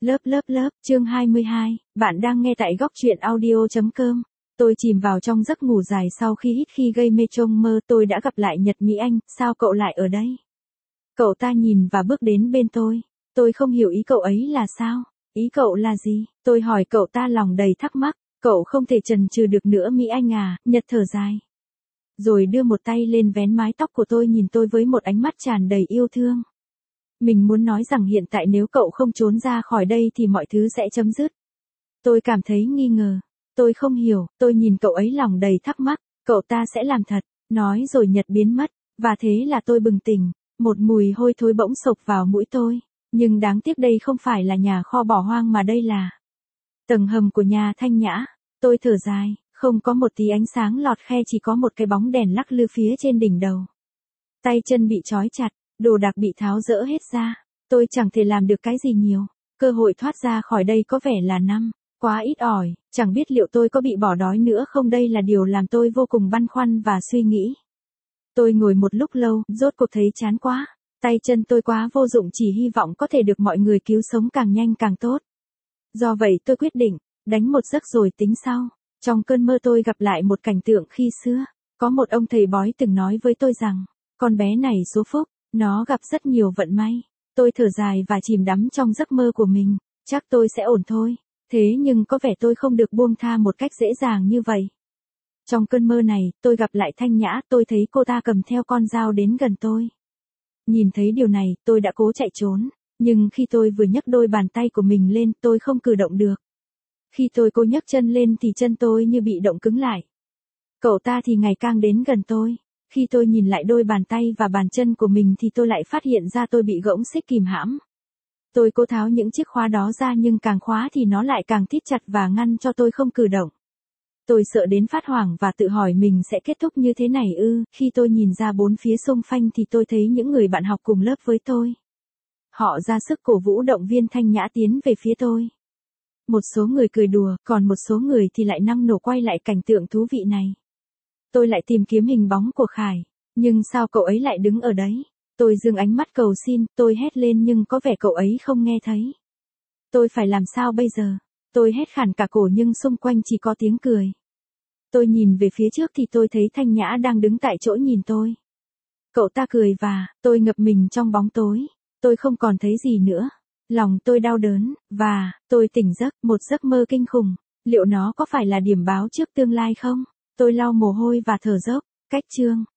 Chương 22, bạn đang nghe tại góc truyện audio.com. Tôi chìm vào trong giấc ngủ dài sau khi hít khi gây mê trong mơ tôi đã gặp lại Nhật Mỹ Anh, sao cậu lại ở đây? Cậu ta nhìn và bước đến bên tôi không hiểu ý cậu ấy là sao, ý cậu là gì? Tôi hỏi cậu ta lòng đầy thắc mắc, cậu không thể chần chừ được nữa Mỹ Anh à, Nhật thở dài. Rồi đưa một tay lên vén mái tóc của tôi nhìn tôi với một ánh mắt tràn đầy yêu thương. Mình muốn nói rằng hiện tại nếu cậu không trốn ra khỏi đây thì mọi thứ sẽ chấm dứt. Tôi cảm thấy nghi ngờ. Tôi không hiểu, tôi nhìn cậu ấy lòng đầy thắc mắc, cậu ta sẽ làm thật, nói rồi Nhật biến mất, và thế là tôi bừng tỉnh, một mùi hôi thối bỗng xộc vào mũi tôi, nhưng đáng tiếc đây không phải là nhà kho bỏ hoang mà đây là tầng hầm của nhà Thanh Nhã. Tôi thở dài, không có một tí ánh sáng lọt khe, chỉ có một cái bóng đèn lắc lư phía trên đỉnh đầu. Tay chân bị trói chặt, đồ đạc bị tháo dỡ hết ra, tôi chẳng thể làm được cái gì nhiều, cơ hội thoát ra khỏi đây có vẻ là quá ít ỏi, chẳng biết liệu tôi có bị bỏ đói nữa không, đây là điều làm tôi vô cùng băn khoăn và suy nghĩ. Tôi ngồi một lúc lâu, rốt cuộc thấy chán quá, tay chân tôi quá vô dụng, chỉ hy vọng có thể được mọi người cứu sống càng nhanh càng tốt. Do vậy tôi quyết định, đánh một giấc rồi tính sau. Trong cơn mơ tôi gặp lại một cảnh tượng khi xưa, có một ông thầy bói từng nói với tôi rằng, con bé này số phúc, nó gặp rất nhiều vận may. Tôi thở dài và chìm đắm trong giấc mơ của mình, chắc tôi sẽ ổn thôi. Thế nhưng có vẻ tôi không được buông tha một cách dễ dàng như vậy. Trong cơn mơ này, tôi gặp lại Thanh Nhã, tôi thấy cô ta cầm theo con dao đến gần tôi. Nhìn thấy điều này, tôi đã cố chạy trốn, nhưng khi tôi vừa nhấc đôi bàn tay của mình lên, tôi không cử động được. Khi tôi cố nhấc chân lên thì chân tôi như bị động cứng lại. Cậu ta thì ngày càng đến gần tôi. Khi tôi nhìn lại đôi bàn tay và bàn chân của mình thì tôi lại phát hiện ra tôi bị gỗng xích kìm hãm. Tôi cố tháo những chiếc khóa đó ra nhưng càng khóa thì nó lại càng thít chặt và ngăn cho tôi không cử động. Tôi sợ đến phát hoảng và tự hỏi mình sẽ kết thúc như thế này ư. Khi tôi nhìn ra bốn phía xung quanh thì tôi thấy những người bạn học cùng lớp với tôi. Họ ra sức cổ vũ động viên Thanh Nhã tiến về phía tôi. Một số người cười đùa, còn một số người thì lại năng nổ quay lại cảnh tượng thú vị này. Tôi lại tìm kiếm hình bóng của Khải, nhưng sao cậu ấy lại đứng ở đấy? Tôi giương ánh mắt cầu xin, tôi hét lên nhưng có vẻ cậu ấy không nghe thấy. Tôi phải làm sao bây giờ? Tôi hét khản cả cổ nhưng xung quanh chỉ có tiếng cười. Tôi nhìn về phía trước thì tôi thấy Thanh Nhã đang đứng tại chỗ nhìn tôi. Cậu ta cười và tôi ngập mình trong bóng tối. Tôi không còn thấy gì nữa. Lòng tôi đau đớn, và tôi tỉnh giấc, một giấc mơ kinh khủng. Liệu nó có phải là điểm báo trước tương lai không? Tôi lau mồ hôi và thở dốc. Cách chương